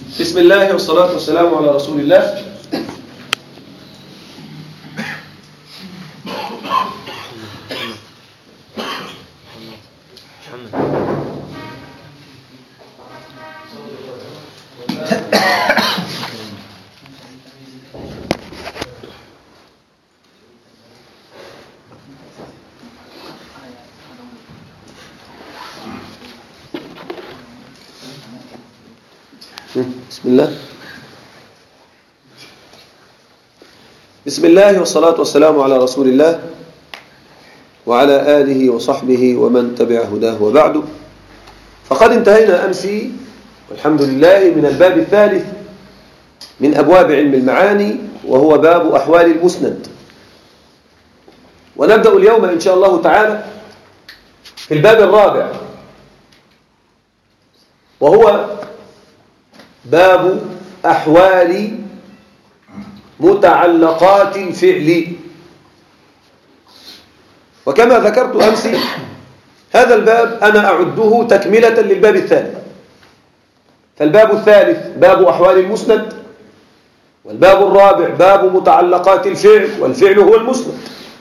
بسم الله والصلاة والسلام على رسول الله. بسم الله والصلاة والسلام على رسول الله وعلى آله وصحبه ومن تبع هداه وبعد. فقد انتهينا أمس والحمد لله من الباب الثالث من أبواب علم المعاني، وهو باب أحوال المسند. ونبدأ اليوم إن شاء الله تعالى في الباب الرابع، وهو باب أحوال متعلقات الفعل. وكما ذكرت أمس، هذا الباب أنا أعده تكملة للباب الثالث. فالباب الثالث باب أحوال المسند، والباب الرابع باب متعلقات الفعل، والفعل هو المسند،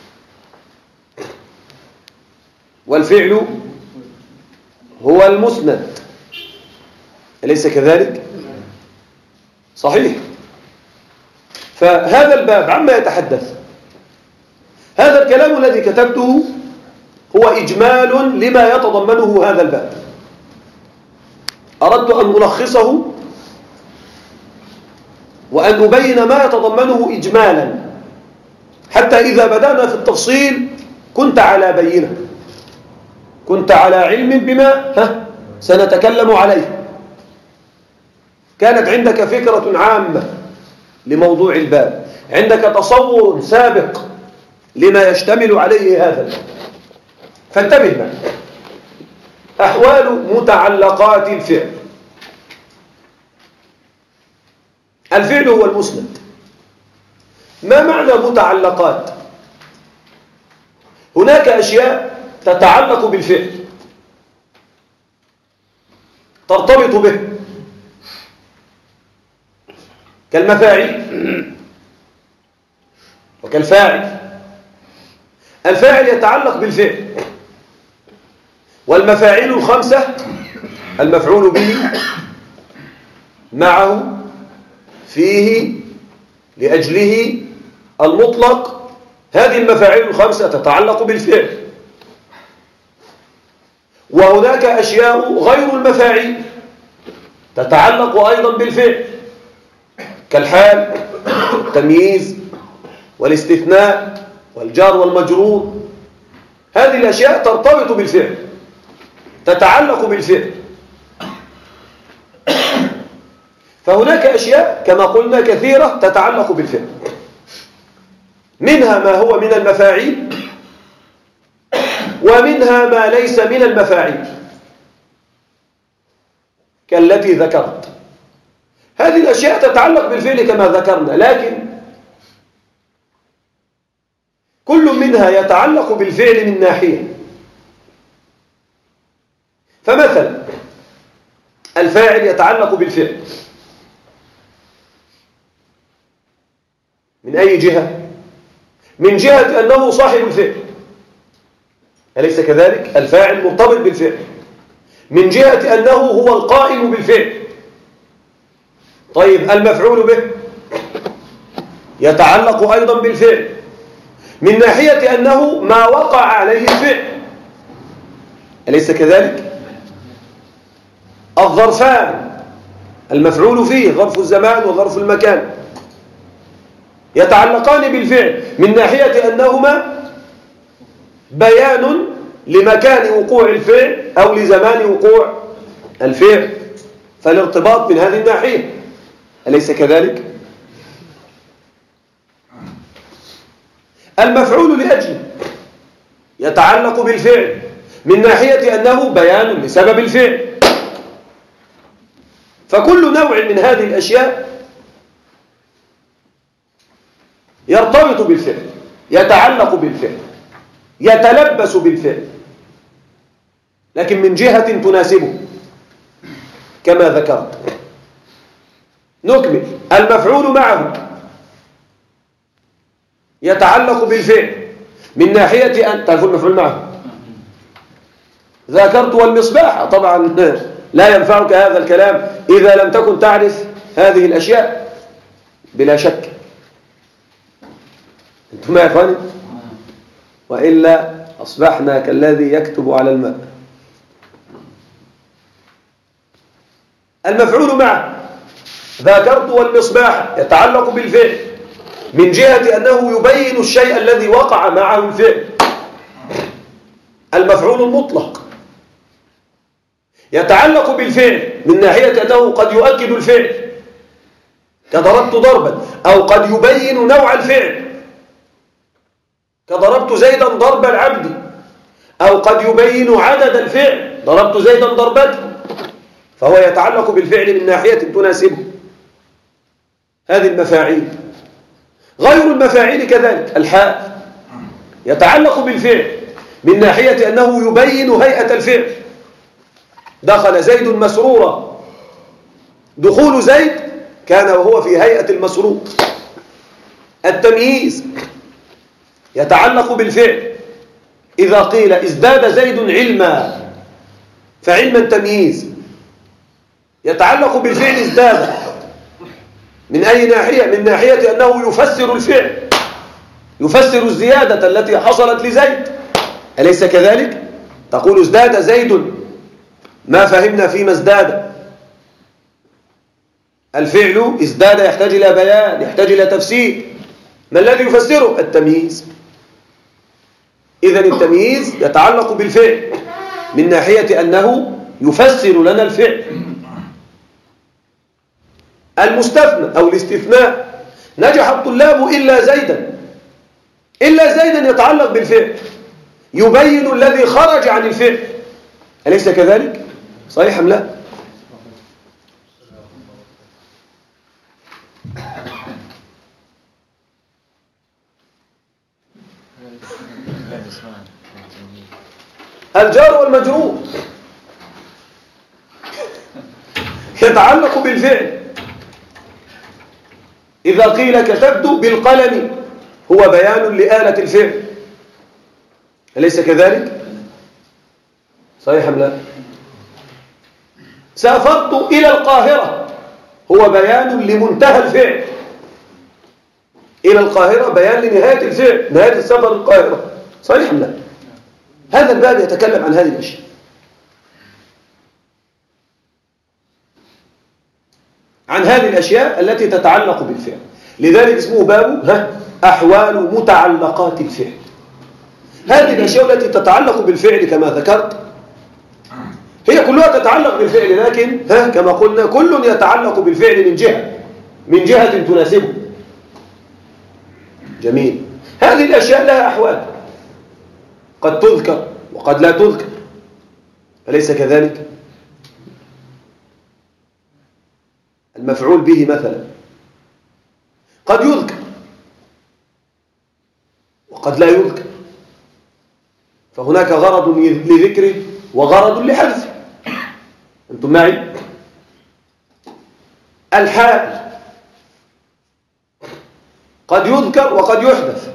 والفعل هو المسند، أليس كذلك؟ صحيح. فهذا الباب عما يتحدث؟ هذا الكلام الذي كتبته هو إجمال لما يتضمنه هذا الباب. أردت أن ألخصه وأن أبين ما يتضمنه إجمالا، حتى إذا بدأنا في التفصيل كنت على بينة، كنت على علم بما سنتكلم عليه، كانت عندك فكرة عامة لموضوع الباب، عندك تصور سابق لما يشتمل عليه هذا الباب. فانتبه معي. أحوال متعلقات الفعل. الفعل هو المسند. ما معنى متعلقات؟ هناك أشياء تتعلق بالفعل، ترتبط به، كالمفاعيل وكالفاعل. الفاعل يتعلق بالفعل، والمفاعيل الخمسة المفعول به، معه، فيه، لأجله، المطلق. هذه المفاعيل الخمسة تتعلق بالفعل. وهناك أشياء غير المفاعيل تتعلق أيضا بالفعل، كالحال والتمييز والاستثناء والجار والمجرور. هذه الأشياء ترتبط بالفعل، تتعلق بالفعل. فهناك أشياء كما قلنا كثيرة تتعلق بالفعل، منها ما هو من المفاعيل، ومنها ما ليس من المفاعيل كالتي ذكرت. هذه الأشياء تتعلق بالفعل كما ذكرنا، لكن كل منها يتعلق بالفعل من ناحية. فمثلا الفاعل يتعلق بالفعل من أي جهة؟ من جهة أنه صاحب الفعل، أليس كذلك؟ الفاعل مرتبط بالفعل من جهة أنه هو القائم بالفعل. طيب المفعول به يتعلق أيضا بالفعل من ناحية أنه ما وقع عليه الفعل، أليس كذلك؟ الظرفان المفعول فيه، ظرف الزمان وظرف المكان، يتعلقان بالفعل من ناحية أنهما بيان لمكان وقوع الفعل أو لزمان وقوع الفعل، فالارتباط من هذه الناحية، أليس كذلك؟ المفعول لأجله يتعلق بالفعل من ناحية أنه بيان لسبب الفعل. فكل نوع من هذه الأشياء يرتبط بالفعل، يتعلق بالفعل، يتلبس بالفعل، لكن من جهة تناسبه كما ذكرت. نكمل. المفعول معه يتعلق بالفعل من ناحية أن تعرفون المفعول معه. ذاكرت والمصباح، طبعا لا ينفعك هذا الكلام إذا لم تكن تعرف هذه الأشياء بلا شك. أنتم يا إخواني؟ وإلا أصبحنا كالذي يكتب على الماء. المفعول معه ذاكرت والمصباح يتعلق بالفعل من جهة أنه يبين الشيء الذي وقع معه الفعل. المفعول المطلق يتعلق بالفعل من ناحية أنه قد يؤكد الفعل كضربت ضربا، أو قد يبين نوع الفعل كضربت زيدا ضرب العبد، أو قد يبين عدد الفعل ضربت زيدا ضربته، فهو يتعلق بالفعل من ناحية تناسبه. هذه المفاعيل. غير المفاعيل كذلك. الحال يتعلق بالفعل من ناحية أنه يبين هيئة الفعل. دخل زيد مسرورا، دخول زيد كان وهو في هيئة المسرور. التمييز يتعلق بالفعل. إذا قيل ازداد زيد علما فعلما تمييز، يتعلق بالفعل ازداد. من أي ناحية؟ من ناحية أنه يفسر الفعل، يفسر الزيادة التي حصلت لزيد. أليس كذلك؟ تقول ازداد زيد، ما فهمنا فيما ازداد. الفعل ازداد يحتاج إلى بيان، يحتاج إلى تفسير. ما الذي يفسره؟ التمييز. إذن التمييز يتعلق بالفعل من ناحية أنه يفسر لنا الفعل. المستثنى أو الاستثناء، نجح الطلاب إلا زيدا. إلا زيدا يتعلق بالفعل، يبين الذي خرج عن الفعل. أليس كذلك؟ صحيح أم لا؟ الجار والمجرور يتعلق بالفعل. إذا قيل كتبت بالقلم هو بيان لآلة الفعل. أليس كذلك؟ صحيح أم لا؟ سافرت إلى القاهرة هو بيان لمنتهى الفعل. إلى القاهرة بيان لنهاية الفعل، نهاية السفر القاهرة. صحيح أم لا؟ هذا الباب يتكلم عن هذه الأشياء. عن هذه الأشياء التي تتعلق بالفعل. لذلك اسمه باب أحوال متعلقات الفعل. هذه الأشياء التي تتعلق بالفعل كما ذكرت هي كلها تتعلق بالفعل، لكن كما قلنا كل يتعلق بالفعل من جهة تناسبه. جميل. هذه الأشياء لها أحوال قد تذكر وقد لا تذكر. أليس كذلك؟ المفعول به مثلا قد يذكر وقد لا يذكر، فهناك غرض لذكره وغرض لحذفه. أنتم معي؟ الحال قد يذكر وقد يحذف.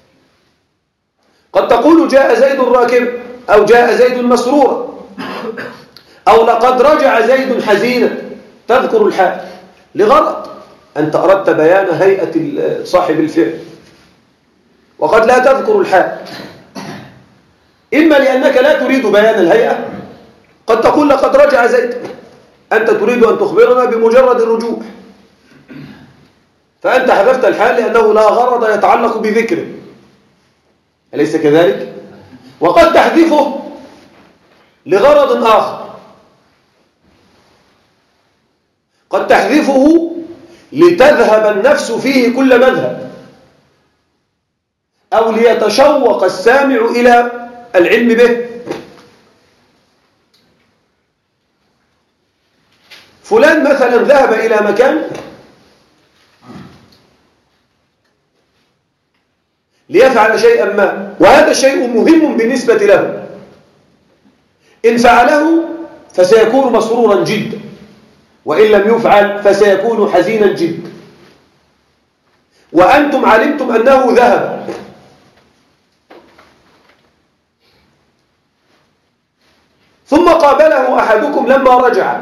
قد تقول جاء زيد راكب، أو جاء زيد مسرورا، أو لقد رجع زيد حزينا. تذكر الحال لغرض أنت أردت بيان هيئة صاحب الفعل. وقد لا تذكر الحال، إما لأنك لا تريد بيان الهيئة. قد تقول لقد رجع زيد، أنت تريد أن تخبرنا بمجرد الرجوع، فأنت حذفت الحال لأنه لا غرض يتعلق بذكره. أليس كذلك؟ وقد تحذفه لغرض آخر. قد تحذفه لتذهب النفس فيه كل مذهب، أو ليتشوق السامع إلى العلم به. فلان مثلا ذهب إلى مكان ليفعل شيئا ما، وهذا الشيء مهم بالنسبة له. إن فعله فسيكون مسرورا جدا، وإن لم يفعل فسيكون حزينا جدا. وأنتم علمتم أنه ذهب، ثم قابله أحدكم لما رجع.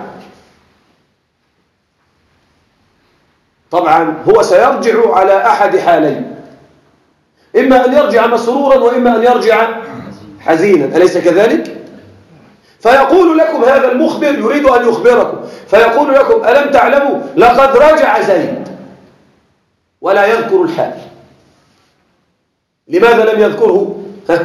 طبعا هو سيرجع على أحد حالين، إما أن يرجع مسرورا وإما أن يرجع حزينا، أليس كذلك؟ فيقول لكم هذا المخبر يريد أن يخبركم، فيقول لكم ألم تعلموا لقد رجع زيد، ولا يذكر الحال. لماذا لم يذكره؟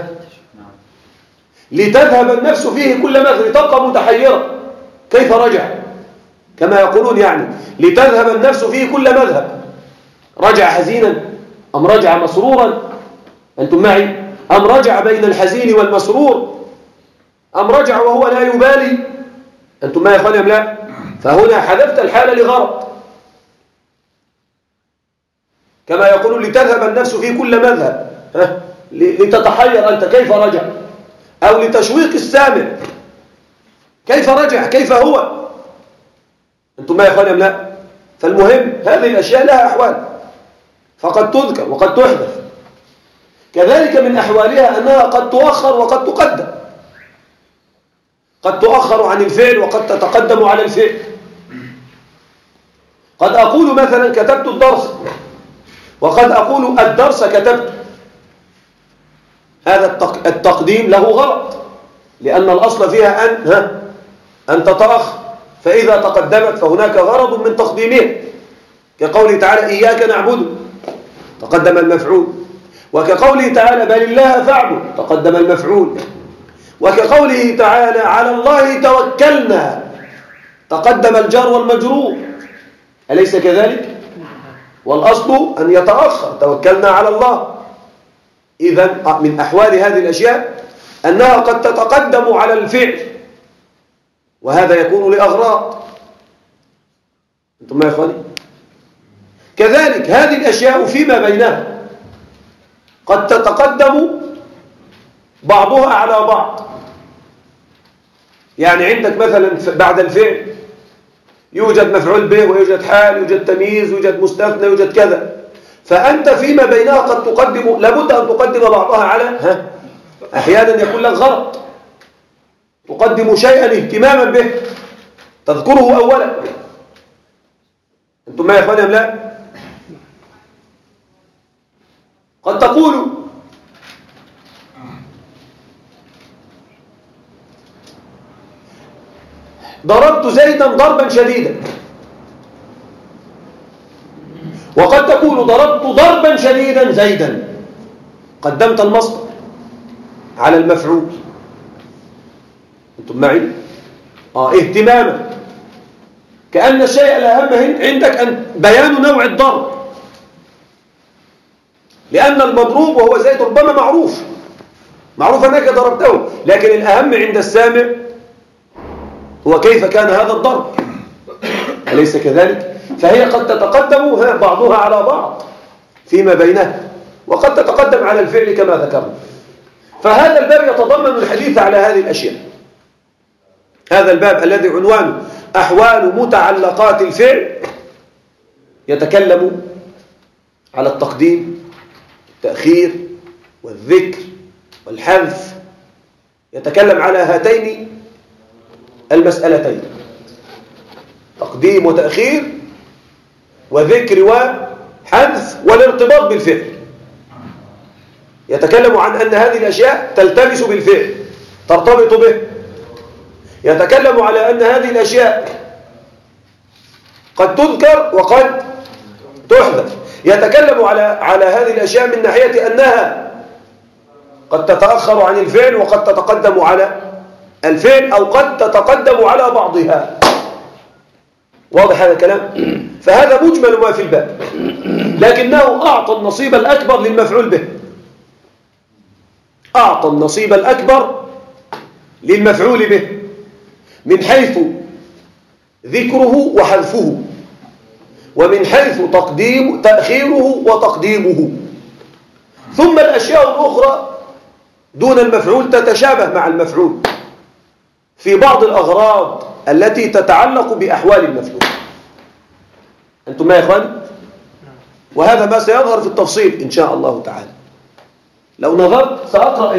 لتذهب النفس فيه كل مذهب، تبقى متحيرة كيف رجع، كما يقولون يعني لتذهب النفس فيه كل مذهب، رجع حزينا أم رجع مسرورا؟ أنتم معي؟ أم رجع بين الحزين والمسرور، أم رجع وهو لا يبالي؟ أنتم معي يا أخواني أم لا؟ فهنا حذفت الحال لغرض، كما يقولون لتذهب النفس في كل مذهب، لتتحير أنت كيف رجع، أو لتشويق السامع كيف رجع كيف هو. أنتم ما يا أخواني أم لا؟ فالمهم هذه الأشياء لها أحوال، فقد تذكر وقد تحدث. كذلك من أحوالها أنها قد تؤخر وقد تقدم، قد تؤخر عن الفعل وقد تتقدم على الفعل. قد أقول مثلا كتبت الدرس، وقد أقول الدرس كتبت. هذا التقديم له غرض، لأن الأصل فيها أن تتأخر، فإذا تقدمت فهناك غرض من تقديمها، كقوله تعالى إياك نعبد تقدم المفعول، وكقوله تعالى بل الله فاعبد تقدم المفعول، وكقوله تعالى على الله توكلنا تقدم الجار والمجرور، أليس كذلك؟ والأصل أن يتأخر، توكلنا على الله. إذن من أحوال هذه الأشياء أنها قد تتقدم على الفعل، وهذا يكون لأغراض. أنتم ما يا إخواني؟ كذلك هذه الأشياء فيما بينها قد تتقدم بعضها على بعض. يعني عندك مثلا بعد الفعل يوجد مفعول به ويوجد حال، يوجد تمييز، يوجد مستثنى، يوجد كذا، فأنت فيما بينها قد تقدم، لابد أن تقدم بعضها على أحيانا يكون لك غرض، تقدم شيئا اهتماما به تذكره أولا. أنتم ما يا أخواني أم لا؟ قد تقول ضربت زيدا ضربا شديدا، وقد تقول ضربت ضربا شديدا زيدا، قدمت المصدر على المفعول. أنتم معي؟ اهتماما، كأن الشيء الأهم عندك أن بيان نوع الضرب، لأن المضروب وهو زيد ربما معروف أنك ضربته، لكن الأهم عند السامع هو كيف كان هذا الضرب، أليس كذلك؟ فهي قد تتقدم بعضها على بعض فيما بينها، وقد تتقدم على الفعل كما ذكرنا. فهذا الباب يتضمن الحديث على هذه الأشياء. هذا الباب الذي عنوانه أحوال متعلقات الفعل يتكلم على التقديم، التأخير، والذكر، والحذف، يتكلم على هاتين المسألتين، تقديم وتأخير، وذكر وحذف، والارتباط بالفعل. يتكلم عن أن هذه الأشياء تلتبس بالفعل، ترتبط به. يتكلم على أن هذه الأشياء قد تذكر وقد تحذف. يتكلم على هذه الأشياء من ناحية أنها قد تتأخر عن الفعل وقد تتقدم على الفعل، أو قد تتقدم على بعضها. واضح هذا الكلام؟ فهذا مجمل ما في الباب، لكنه أعطى النصيب الأكبر للمفعول به، أعطى النصيب الأكبر للمفعول به من حيث ذكره وحذفه، ومن حيث تأخيره وتقديمه. ثم الأشياء الأخرى دون المفعول تتشابه مع المفعول في بعض الأغراض التي تتعلق بأحوال المفعول. أنتم ما يا إخوان؟ وهذا ما سيظهر في التفصيل إن شاء الله تعالى. لو نظرت سأقرأ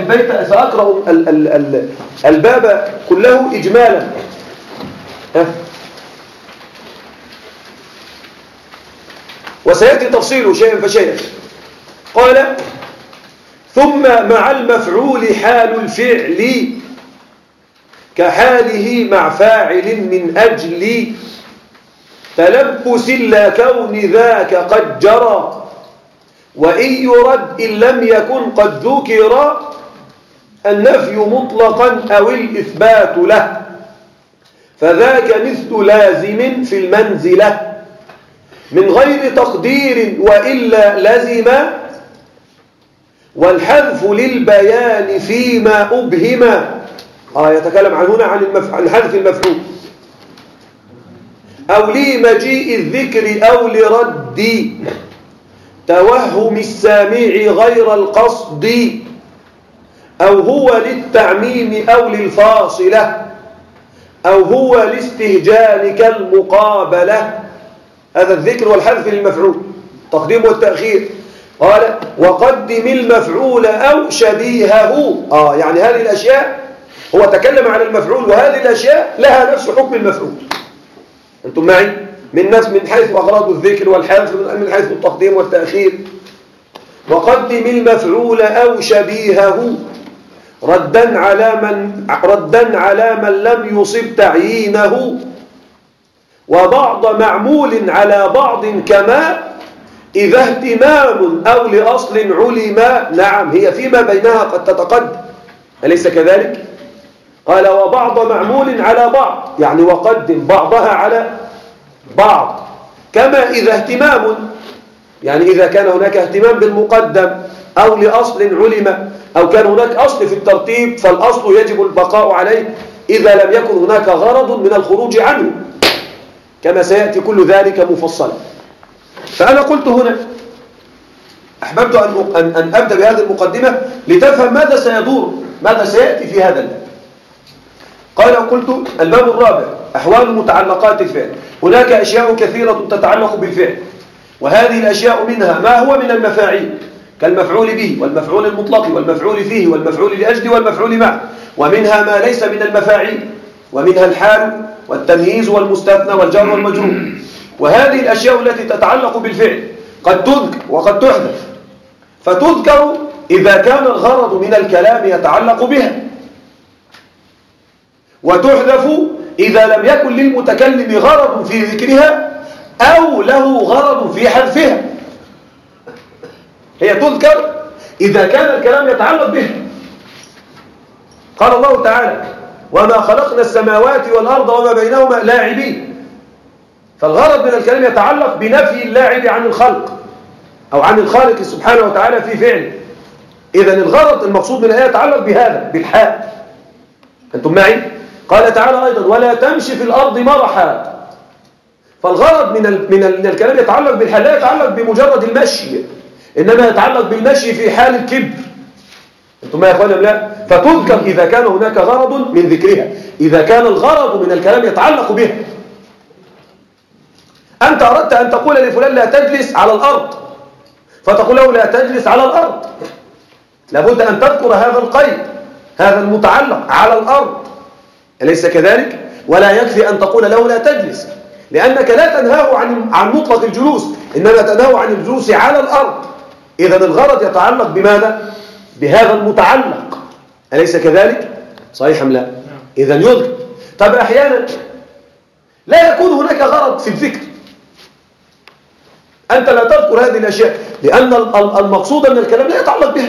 الباب كله إجمالا. وسيأتي تفصيله شيئا فشيئا. قال: ثم مع المفعول حال الفعل كحاله مع فاعل من أجل تلبس لا كون ذاك قد جرى، وإن يرد إن لم يكن قد ذكر النفي مطلقا أو الإثبات له، فذاك مثل لازم في المنزلة من غير تقدير وإلا لزم، والحذف للبيان فيما أبهم. يتكلم عن هنا عن حذف المفعول. أو لمجيء الذكر أو لرد توهم السامع غير القصد، أو هو للتعميم أو للفاصلة، أو هو لاستهجان كالمقابلة. هذا الذكر والحذف للمفعول، تقديم والتأخير. قال: وقدم المفعول أو شبيهه. يعني هذه الأشياء، هو تكلم عن المفعول، وهذه الأشياء لها نفس حكم المفعول. أنتم معي؟ من حيث أغراض الذكر والحذف، من حيث التقديم والتأخير. وقدم المفعول أو شبيهه ردا على من لم يصب تعيينه، وبعض معمول على بعض كما إذا اهتمام أو لأصل علما. نعم، هي فيما بينها قد تتقدم، أليس كذلك؟ قال: وبعض معمول على بعض، يعني وقدم بعضها على بعض، كما إذا اهتمام، يعني إذا كان هناك اهتمام بالمقدم أو لأصل علم، أو كان هناك أصل في الترتيب فالأصل يجب البقاء عليه إذا لم يكن هناك غرض من الخروج عنه، كما سيأتي كل ذلك مفصلا. فأنا قلت هنا، أحببت أن أبدأ بهذه المقدمة لتفهم ماذا سيدور، ماذا سيأتي في هذا الباب. قلت: الباب الرابع أحوال متعلقات الفعل. هناك أشياء كثيرة تتعلق بالفعل، وهذه الأشياء منها ما هو من المفاعيل كالمفعول به والمفعول المطلق والمفعول فيه والمفعول لأجله والمفعول معه، ومنها ما ليس من المفاعيل، ومنها الحال والتمييز والمستثنى والجر والمجرور. وهذه الأشياء التي تتعلق بالفعل قد تذكر وقد تحدث، فتذكر إذا كان الغرض من الكلام يتعلق بها، وتحذف إذا لم يكن للمتكلم غرض في ذكرها أو له غرض في حذفها. هي تذكر إذا كان الكلام يتعلق بها. قال الله تعالى: وما خلقنا السماوات والأرض وما بينهما لاعبين. فالغرض من الكلام يتعلق بنفي اللاعب عن الخلق أو عن الخالق سبحانه وتعالى في فعله. إذن الغرض المقصود من الآية يتعلق بهذا، بالحال. أنتم معي؟ قال تعالى أيضا: ولا تمشي في الأرض مرحا. فالغرض من الكلام يتعلق بالحال، لا يتعلق بمجرد المشي، إنما يتعلق بالمشي في حال الكبر. أنتم ما يا أخوانا؟ لا. فتذكر إذا كان هناك غرض من ذكرها، إذا كان الغرض من الكلام يتعلق بها. أنت أردت أن تقول لفلان لا تجلس على الأرض، فتقول له لا تجلس على الأرض، لابد أن تذكر هذا القيد، هذا المتعلق على الأرض، أليس كذلك؟ ولا يكفي أن تقول له لا تجلس، لأنك لا تنهاه عن مطلق الجلوس، إنما تنهاه عن الجلوس على الأرض. إذن الغرض يتعلق بماذا؟ بهذا المتعلق، أليس كذلك؟ صحيح أم لا؟ إذن يذكر. طب أحيانا لا يكون هناك غرض في الذكر، أنت لا تذكر هذه الأشياء لأن المقصود من الكلام لا يتعلق بها.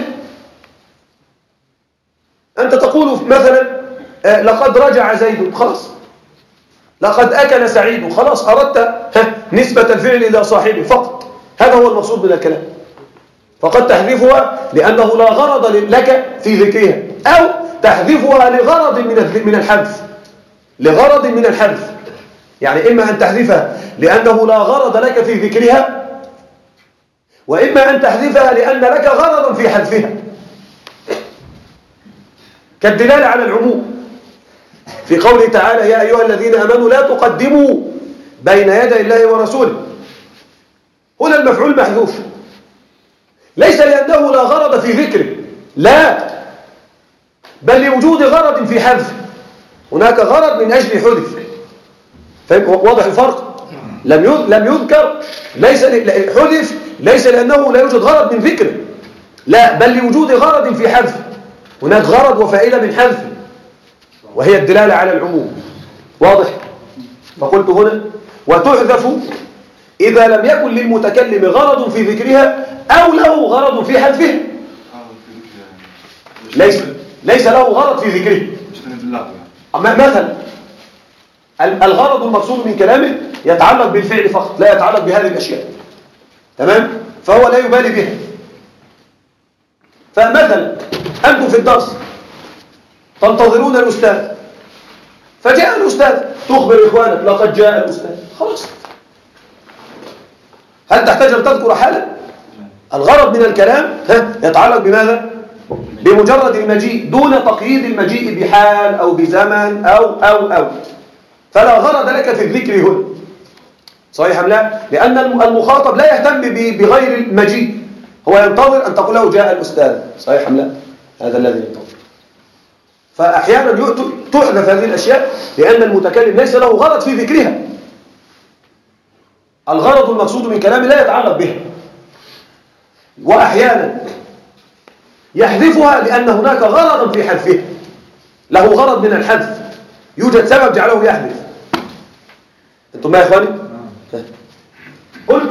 أنت تقول مثلا لقد رجع زيد، خلاص. لقد أكل سعيد، خلاص. أردت نسبة الفعل إلى صاحبه فقط، هذا هو المقصود من الكلام. فقد تحذفها لأنه لا غرض لك في ذكرها، أو تحذفها لغرض من الحذف، لغرض من الحذف. يعني إما أن تحذفها لأنه لا غرض لك في ذكرها، وإما أن تحذفها لأن لك غرضا في حذفها، كالدلالة على العموم. في قوله تعالى يا أيها الذين آمنوا لا تقدموا بين يدي الله ورسوله. هنا المفعول محذوف، ليس لأنه لا غرض في ذكره، لا، بل لوجود غرض في حذف. هناك غرض من أجل حذف. فاهم؟ واضح الفرق؟ لم يذكر، حذف ليس لأنه لا يوجد غرض من ذكره، لا، بل لوجود غرض في حذف. هناك غرض وفائدة من حذف، وهي الدلالة على العموم. واضح؟ فقلت هنا وتحذف إذا لم يكن للمتكلم غرض في ذكرها أو له غرض في حذفها. ليس له غرض في ذكره. مثلا الغرض المقصود من كلامه يتعلق بالفعل فقط، لا يتعلق بهذه الأشياء، تمام؟ فهو لا يبالي بها. فمثلا أنتم في الدرس تنتظرون الأستاذ، فجاء الأستاذ، تخبر إخوانك لقد جاء الأستاذ، خلاص. هل تحتاج أن تذكر حالا؟ الغرض من الكلام يتعلق بماذا؟ بمجرد المجيء، دون تقييد المجيء بحال أو بزمن أو فلا غرض لك في الذكر هنا. صحيح أم لا؟ لأن المخاطب لا يهتم بغير المجيء، هو ينتظر أن تقول له جاء الأستاذ. صحيح أم لا؟ هذا الذي ينتظر. فأحيانا تحذف هذه الأشياء لأن المتكلم ليس له غرض في ذكرها. الغرض المقصود من كلامه لا يتعلق بها. وأحيانا يحذفها لأن هناك غرضا في حذفها، له غرض من الحذف، يوجد سبب جعله يحذف. أنتم ما يا إخواني؟ قلت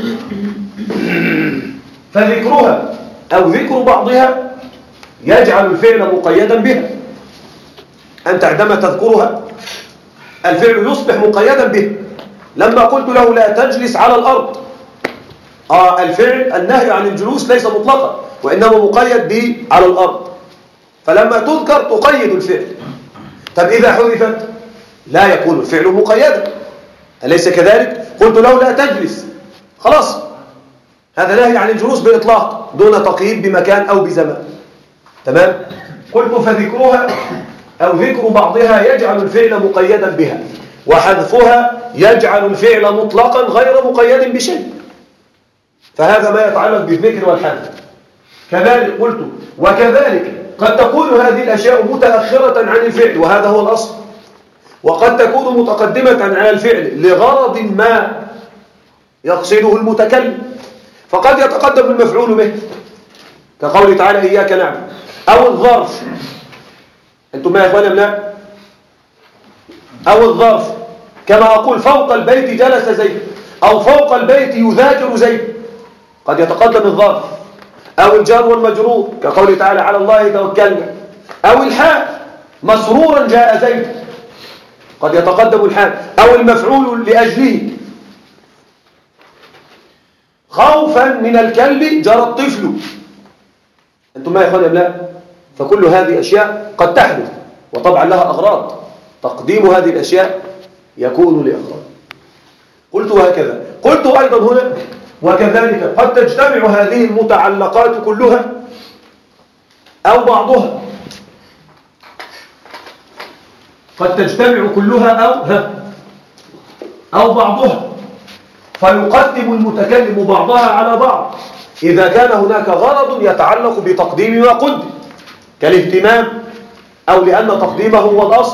فذكرها أو ذكر بعضها يجعل الفعل مقيدا بها. أنت عندما تذكرها الفعل يصبح مقيدا به. لما قلت له لا تجلس على الأرض، الفعل النهي عن الجلوس ليس مطلقا، وإنما مقيد على الأرض، فلما تذكر تقيد الفعل. طب إذا حذفت لا يكون الفعل مقيدا، أليس كذلك؟ قلت له لا تجلس، خلاص، هذا نهي عن الجلوس بإطلاق دون تقييد بمكان أو بزمان، تمام؟ قلت فذكرها أو ذكر بعضها يجعل الفعل مقيدا بها، وحذفها يجعل الفعل مطلقا غير مقيد بشيء. فهذا ما يتعلق بالذكر والحذف. كذلك قلت وكذلك قد تكون هذه الأشياء متأخرة عن الفعل، وهذا هو الأصل، وقد تكون متقدمة على الفعل لغرض ما يقصده المتكلم، فقد يتقدم المفعول به كقوله تعالى إياك نعبد، أو الظرف. أنتم ما يا إخوانا لا؟ أو الظرف كما أقول فوق البيت جلس زيد، أو فوق البيت يذاكر زيد، قد يتقدم الظرف. أو الجار والمجرور كقوله تعالى على الله توكلنا، أو الحال مسرورا جاء زيد، قد يتقدم الحال. أو المفعول لأجله خوفا من الكلب جرى الطفل. أنتم ما يا إخواني لا؟ فكل هذه أشياء قد تحدث، وطبعا لها أغراض، تقديم هذه الأشياء يكون لأغراض. قلت وهكذا. قلت أيضا هنا وكذلك قد تجتمع هذه المتعلقات كلها أو بعضها، قد تجتمع كلها أو بعضها، فيقدم المتكلم بعضها على بعض إذا كان هناك غرض يتعلق بتقديم ما قدم كالاهتمام، أو لأن تقديمه هو الأصل.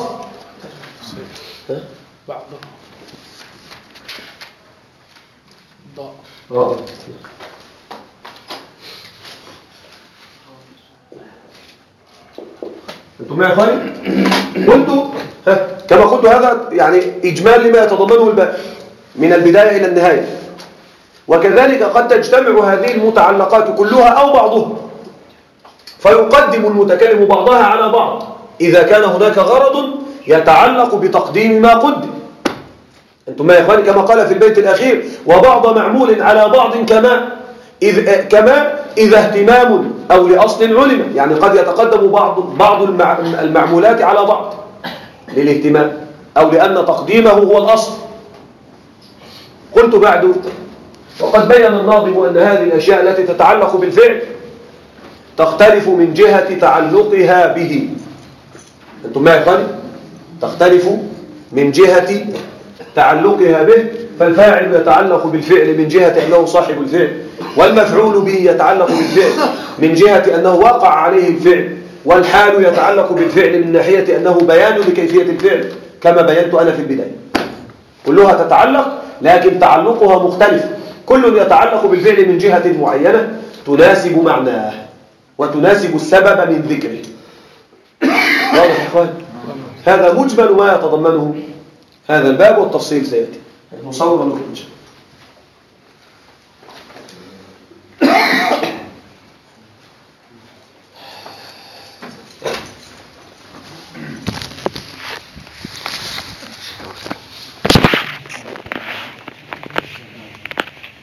انتم يا اخواني قلت كما قلت هذا يعني اجمال لما يتضمنه الباب من البدايه الى النهايه. وكذلك قد تجتمع هذه المتعلقات كلها او بعضها، فيقدم المتكلم بعضها على بعض اذا كان هناك غرض يتعلق بتقديم ما قدم. انتم يا اخواني كما قال في البيت الاخير وبعض معمول على بعض كما اذا اهتمام او لاصل علم، يعني قد يتقدم بعض المعمولات على بعض للاهتمام او لان تقديمه هو الاصل. قلت بعد وقد بين الناظم ان هذه الاشياء التي تتعلق بالفعل تختلف من جهه تعلقها به. انتم يا اخواني تختلف من جهة تعلقها به، فالفاعل يتعلق بالفعل من جهة أنه صاحب الفعل، والمفعول به يتعلق بالفعل من جهة أنه وقع عليه الفعل، والحال يتعلق بالفعل من ناحية أنه بيان لكيفية الفعل كما بينت أنا في البداية. كلها تتعلق لكن تعلقها مختلف، كل يتعلق بالفعل من جهة معينة تناسب معناه وتناسب السبب من ذكره. واضح يا إخوان؟ هذا مجمل ما يتضمنه هذا الباب، والتفصيل سيأتي نصور ونخرج.